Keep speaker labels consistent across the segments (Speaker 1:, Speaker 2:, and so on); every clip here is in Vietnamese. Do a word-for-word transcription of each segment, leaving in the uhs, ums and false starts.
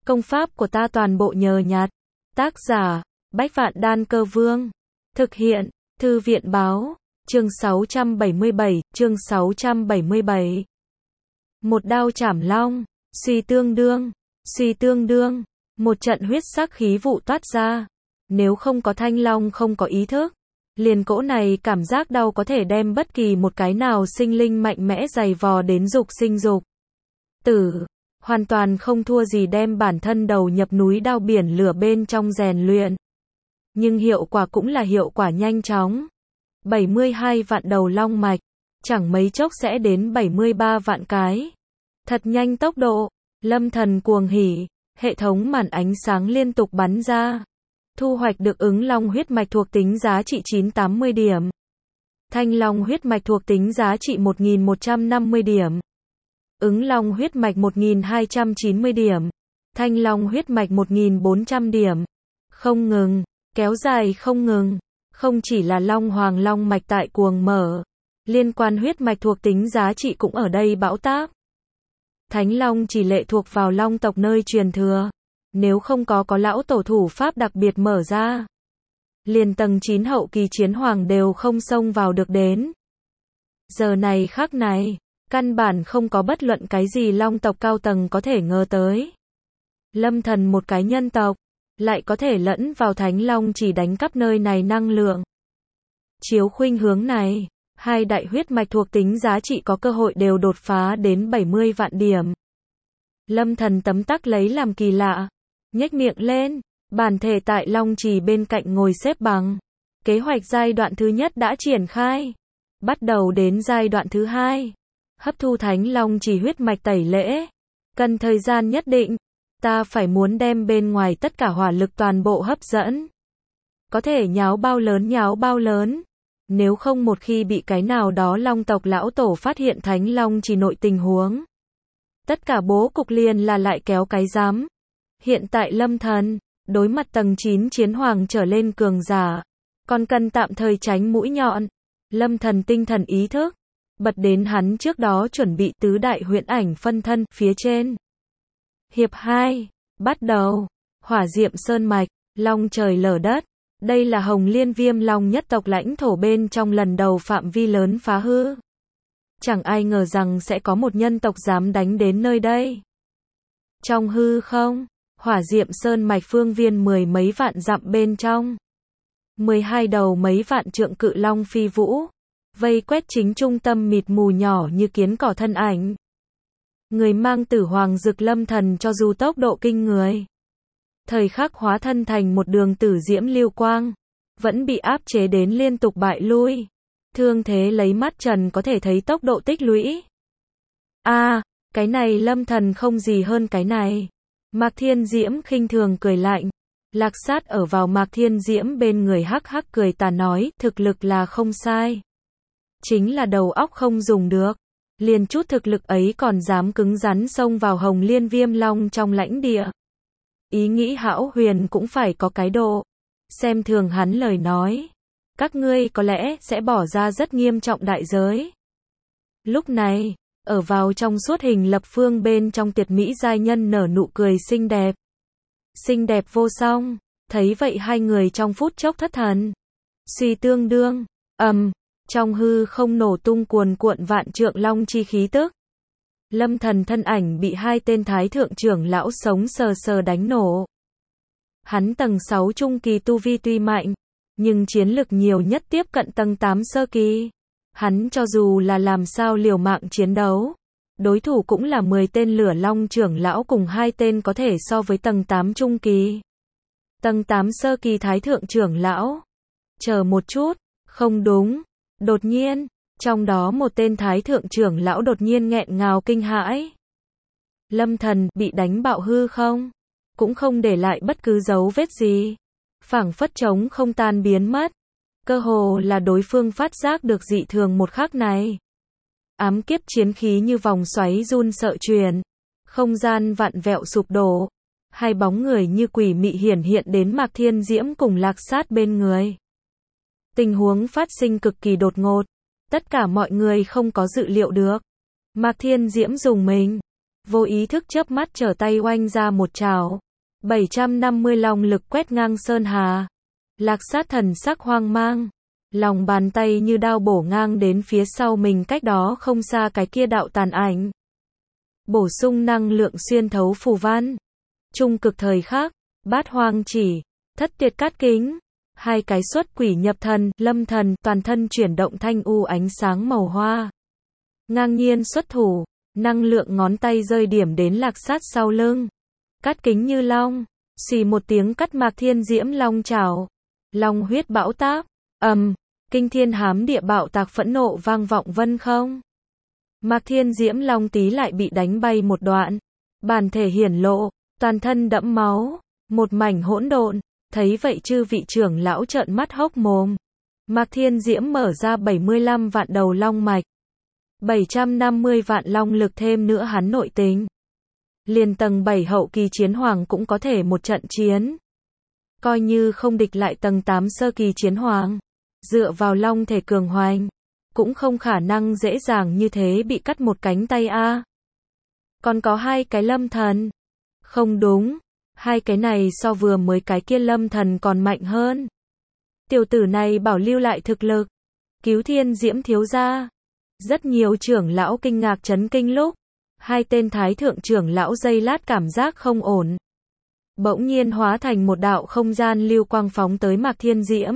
Speaker 1: Công pháp của ta toàn bộ nhờ nhặt. Tác giả, Bách Vạn Đan Cơ Vương. Thực hiện, Thư viện Báo. Chương sáu trăm bảy mươi bảy, chương sáu trăm bảy mươi bảy. Một đao chảm long, suy tương đương, suy tương đương, một trận huyết sắc khí vụ toát ra. Nếu không có thanh long không có ý thức, liền cỗ này cảm giác đau có thể đem bất kỳ một cái nào sinh linh mạnh mẽ giày vò đến dục sinh dục tử, hoàn toàn không thua gì đem bản thân đầu nhập núi đao biển lửa bên trong rèn luyện. Nhưng hiệu quả cũng là hiệu quả nhanh chóng. bảy mươi hai vạn đầu long mạch, chẳng mấy chốc sẽ đến bảy mươi ba vạn cái. Thật nhanh tốc độ, Lâm Thần cuồng hỉ, hệ thống màn ánh sáng liên tục bắn ra. Thu hoạch được ứng long huyết mạch thuộc tính giá trị chín trăm tám mươi điểm. Thanh long huyết mạch thuộc tính giá trị một nghìn một trăm năm mươi điểm. Ứng long huyết mạch một nghìn hai trăm chín mươi điểm. Thanh long huyết mạch một nghìn bốn trăm điểm. Không ngừng, kéo dài không ngừng. Không chỉ là long hoàng long mạch tại cuồng mở, liên quan huyết mạch thuộc tính giá trị cũng ở đây bão táp. Thánh long chỉ lệ thuộc vào long tộc nơi truyền thừa. Nếu không có có lão tổ thủ pháp đặc biệt mở ra, liền tầng chín hậu kỳ chiến hoàng đều không xông vào được đến. Giờ này khắc này, căn bản không có bất luận cái gì long tộc cao tầng có thể ngờ tới. Lâm Thần một cái nhân tộc, lại có thể lẫn vào thánh long chỉ đánh cắp nơi này năng lượng. Chiếu khuynh hướng này, hai đại huyết mạch thuộc tính giá trị có cơ hội đều đột phá đến bảy mươi vạn điểm. Lâm Thần tấm tắc lấy làm kỳ lạ, nhếch miệng lên, bản thể tại long trì bên cạnh ngồi xếp bằng. Kế hoạch giai đoạn thứ nhất đã triển khai, bắt đầu đến giai đoạn thứ hai, hấp thu thánh long trì huyết mạch tẩy lễ, cần thời gian nhất định. Ta phải muốn đem bên ngoài tất cả hỏa lực toàn bộ hấp dẫn. Có thể nháo bao lớn nháo bao lớn. Nếu không một khi bị cái nào đó long tộc lão tổ phát hiện thánh long chỉ nội tình huống, tất cả bố cục liền là lại kéo cái giám. Hiện tại Lâm Thần, đối mặt tầng chín chiến hoàng trở lên cường giả, còn cần tạm thời tránh mũi nhọn. Lâm Thần tinh thần ý thức, bật đến hắn trước đó chuẩn bị tứ đại huyễn ảnh phân thân phía trên. Hiệp hai, bắt đầu. Hỏa diệm sơn mạch, long trời lở đất. Đây là Hồng Liên Viêm Long nhất tộc lãnh thổ bên trong lần đầu phạm vi lớn phá hư. Chẳng ai ngờ rằng sẽ có một nhân tộc dám đánh đến nơi đây. Trong hư không, hỏa diệm sơn mạch phương viên mười mấy vạn dặm bên trong. mười hai đầu mấy vạn trượng cự long phi vũ, vây quét chính trung tâm mịt mù nhỏ như kiến cỏ thân ảnh. Người mang tử hoàng dực Lâm Thần cho dù tốc độ kinh người, thời khắc hóa thân thành một đường tử diễm lưu quang, vẫn bị áp chế đến liên tục bại lui. Thương thế lấy mắt trần có thể thấy tốc độ tích lũy. A, à, cái này Lâm Thần không gì hơn cái này. Mạc Thiên Diễm khinh thường cười lạnh. Lạc Sát ở vào Mạc Thiên Diễm bên người hắc hắc cười tà nói, thực lực là không sai. Chính là đầu óc không dùng được. Liền chút thực lực ấy còn dám cứng rắn xông vào Hồng Liên Viêm Long trong lãnh địa. Ý nghĩ hão huyền cũng phải có cái độ. Xem thường hắn lời nói, các ngươi có lẽ sẽ bỏ ra rất nghiêm trọng đại giới. Lúc này, ở vào trong suốt hình lập phương bên trong Tiệt Mỹ giai nhân nở nụ cười xinh đẹp. Xinh đẹp vô song, thấy vậy hai người trong phút chốc thất thần. Suy tương đương, ầm, um, trong hư không nổ tung cuồn cuộn vạn trượng long chi khí tức. Lâm Thần thân ảnh bị hai tên thái thượng trưởng lão sống sờ sờ đánh nổ. Hắn tầng sáu trung kỳ tu vi tuy mạnh, nhưng chiến lực nhiều nhất tiếp cận tầng tám sơ kỳ. Hắn cho dù là làm sao liều mạng chiến đấu, đối thủ cũng là mười tên lửa long trưởng lão cùng hai tên có thể so với tầng tám trung kỳ. Tầng tám sơ kỳ thái thượng trưởng lão. Chờ một chút, không đúng. Đột nhiên, trong đó một tên thái thượng trưởng lão đột nhiên nghẹn ngào kinh hãi. Lâm Thần bị đánh bạo hư không, cũng không để lại bất cứ dấu vết gì, phảng phất trống không tan biến mất. Cơ hồ là đối phương phát giác được dị thường một khắc này. Ám kiếp chiến khí như vòng xoáy run sợ truyền, không gian vặn vẹo sụp đổ, hai bóng người như quỷ mị hiển hiện đến Mạc Thiên Diễm cùng Lạc Sát bên người. Tình huống phát sinh cực kỳ đột ngột, tất cả mọi người không có dự liệu được. Mạc Thiên Diễm dùng mình, vô ý thức chớp mắt trở tay oanh ra một trảo. bảy trăm năm mươi long lực quét ngang sơn hà. Lạc Sát thần sắc hoang mang. Lòng bàn tay như đao bổ ngang đến phía sau mình cách đó không xa cái kia đạo tàn ảnh. Bổ sung năng lượng xuyên thấu phù văn. Trung cực thời khắc, bát hoang chỉ, thất tuyệt cát kính. Hai cái xuất quỷ nhập thần, lâm thần, toàn thân chuyển động thanh u ánh sáng màu hoa. Ngang nhiên xuất thủ, năng lượng ngón tay rơi điểm đến Lạc Sát sau lưng. Cát kính như long, xì một tiếng cắt Mạc Thiên Diễm long trảo. Long huyết bão táp, ầm, kinh thiên hám địa bạo tạc phẫn nộ vang vọng vân không. Mạc Thiên Diễm long tí lại bị đánh bay một đoạn. Bản thể hiển lộ, toàn thân đẫm máu, một mảnh hỗn độn. Thấy vậy chư vị trưởng lão trợn mắt hốc mồm. Mạc Thiên Diễm mở ra bảy mươi lăm vạn đầu long mạch. bảy trăm năm mươi vạn long lực thêm nữa hắn nội tình. Liền tầng bảy hậu kỳ chiến hoàng cũng có thể một trận chiến. Coi như không địch lại tầng tám sơ kỳ chiến hoàng. Dựa vào long thể cường hoành. Cũng không khả năng dễ dàng như thế bị cắt một cánh tay a. Còn có hai cái lâm thần. Không đúng. Hai cái này so vừa mới cái kia lâm thần còn mạnh hơn. Tiểu tử này bảo lưu lại thực lực. Cứu Thiên Diễm thiếu gia. Rất nhiều trưởng lão kinh ngạc chấn kinh lúc. Hai tên thái thượng trưởng lão giây lát cảm giác không ổn. Bỗng nhiên hóa thành một đạo không gian lưu quang phóng tới Mạc Thiên Diễm.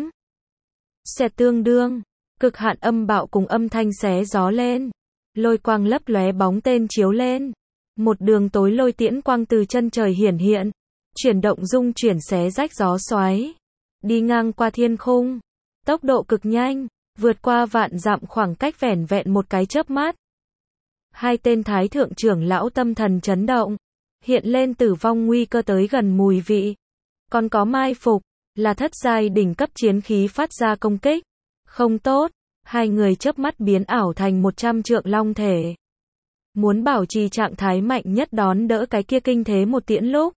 Speaker 1: Xẹt tương đương. Cực hạn âm bạo cùng âm thanh xé gió lên. Lôi quang lấp lóe bóng tên chiếu lên. Một đường tối lôi tiễn quang từ chân trời hiển hiện. Chuyển động dung chuyển xé rách gió xoáy. Đi ngang qua thiên khung. Tốc độ cực nhanh. Vượt qua vạn dặm khoảng cách vẻn vẹn một cái chớp mắt. Hai tên thái thượng trưởng lão tâm thần chấn động. Hiện lên tử vong nguy cơ tới gần mùi vị. Còn có mai phục. Là thất giai đỉnh cấp chiến khí phát ra công kích. Không tốt. Hai người chớp mắt biến ảo thành một trăm trượng long thể. Muốn bảo trì trạng thái mạnh nhất đón đỡ cái kia kinh thế một tiễn lúc.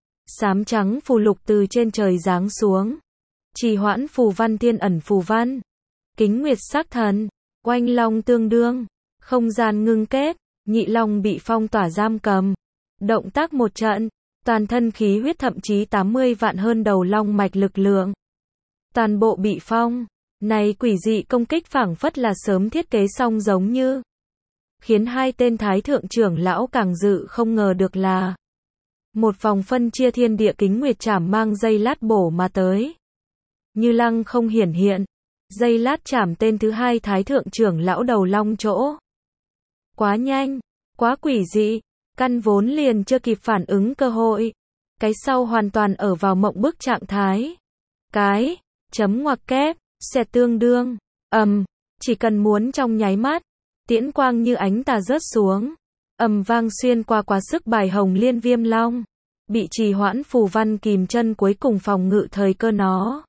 Speaker 1: Xám trắng phù lục từ trên trời giáng xuống. Trì hoãn phù văn thiên ẩn phù văn. Kính nguyệt sắc thần. Oanh long tương đương. Không gian ngưng kết. Nhị long bị phong tỏa giam cầm. Động tác một trận. Toàn thân khí huyết thậm chí tám mươi vạn hơn đầu long mạch lực lượng. Toàn bộ bị phong. Này quỷ dị công kích phảng phất là sớm thiết kế xong giống như. Khiến hai tên thái thượng trưởng lão càng dự không ngờ được là. Một vòng phân chia thiên địa kính nguyệt chảm mang dây lát bổ mà tới. Như lăng không hiển hiện. Dây lát chảm tên thứ hai thái thượng trưởng lão đầu long chỗ. Quá nhanh. Quá quỷ dị. Căn vốn liền chưa kịp phản ứng cơ hội. Cái sau hoàn toàn ở vào mộng bức trạng thái. Cái. Chấm ngoặc kép. Xẹt tương đương. Ầm. Chỉ cần muốn trong nháy mắt. Tiễn quang như ánh tà rớt xuống. Ầm vang xuyên qua quá sức bài hồng liên viêm long. Bị trì hoãn phù văn kìm chân cuối cùng phòng ngự thời cơ nó.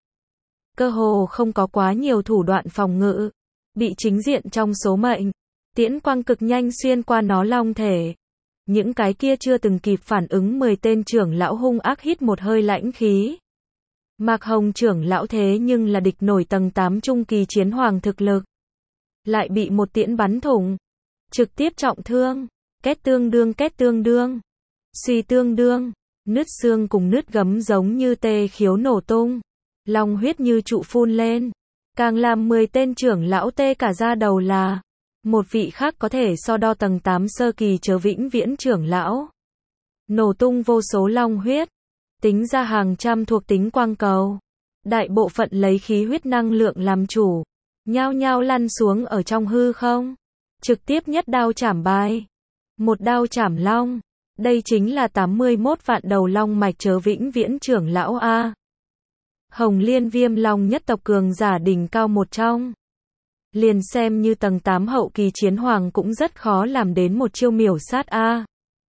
Speaker 1: Cơ hồ không có quá nhiều thủ đoạn phòng ngự. Bị chính diện trong số mệnh. Tiễn quang cực nhanh xuyên qua nó long thể. Những cái kia chưa từng kịp phản ứng mười tên trưởng lão hung ác hít một hơi lãnh khí. Mạc Hồng trưởng lão thế nhưng là địch nổi tầng tám trung kỳ chiến hoàng thực lực. Lại bị một tiễn bắn thủng. Trực tiếp trọng thương. Két tương đương két tương đương. Suy tương đương. Nứt xương cùng nứt gấm giống như tê khiếu nổ tung. Long huyết như trụ phun lên. Càng làm mười tên trưởng lão tê cả da đầu là. Một vị khác có thể so đo tầng tám sơ kỳ chớ vĩnh viễn trưởng lão. Nổ tung vô số long huyết. Tính ra hàng trăm thuộc tính quang cầu. Đại bộ phận lấy khí huyết năng lượng làm chủ. Nhao nhao lăn xuống ở trong hư không. Trực tiếp nhất đao chảm bài. Một đao chảm long. Đây chính là tám mươi mốt vạn đầu long mạch chớ vĩnh viễn trưởng lão A. Hồng Liên Viêm Long nhất tộc cường giả đỉnh cao một trong. Liền xem như tầng tám hậu kỳ chiến hoàng cũng rất khó làm đến một chiêu miểu sát A.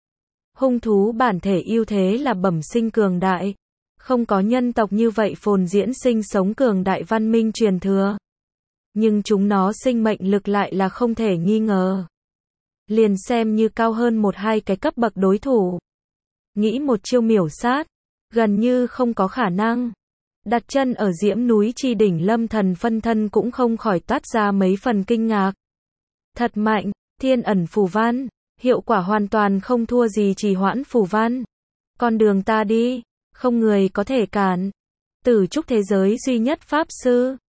Speaker 1: Hung thú bản thể ưu thế là bẩm sinh cường đại. Không có nhân tộc như vậy phồn diễn sinh sống cường đại văn minh truyền thừa. Nhưng chúng nó sinh mệnh lực lại là không thể nghi ngờ. Liền xem như cao hơn một hai cái cấp bậc đối thủ. Nghĩ một chiêu miểu sát. Gần như không có khả năng. Đặt chân ở diễm núi chi đỉnh lâm thần phân thân cũng không khỏi toát ra mấy phần kinh ngạc. Thật mạnh, thiên ẩn phù văn. Hiệu quả hoàn toàn không thua gì trì hoãn phù văn. Con đường ta đi, không người có thể cản. Tử trúc thế giới duy nhất Pháp Sư.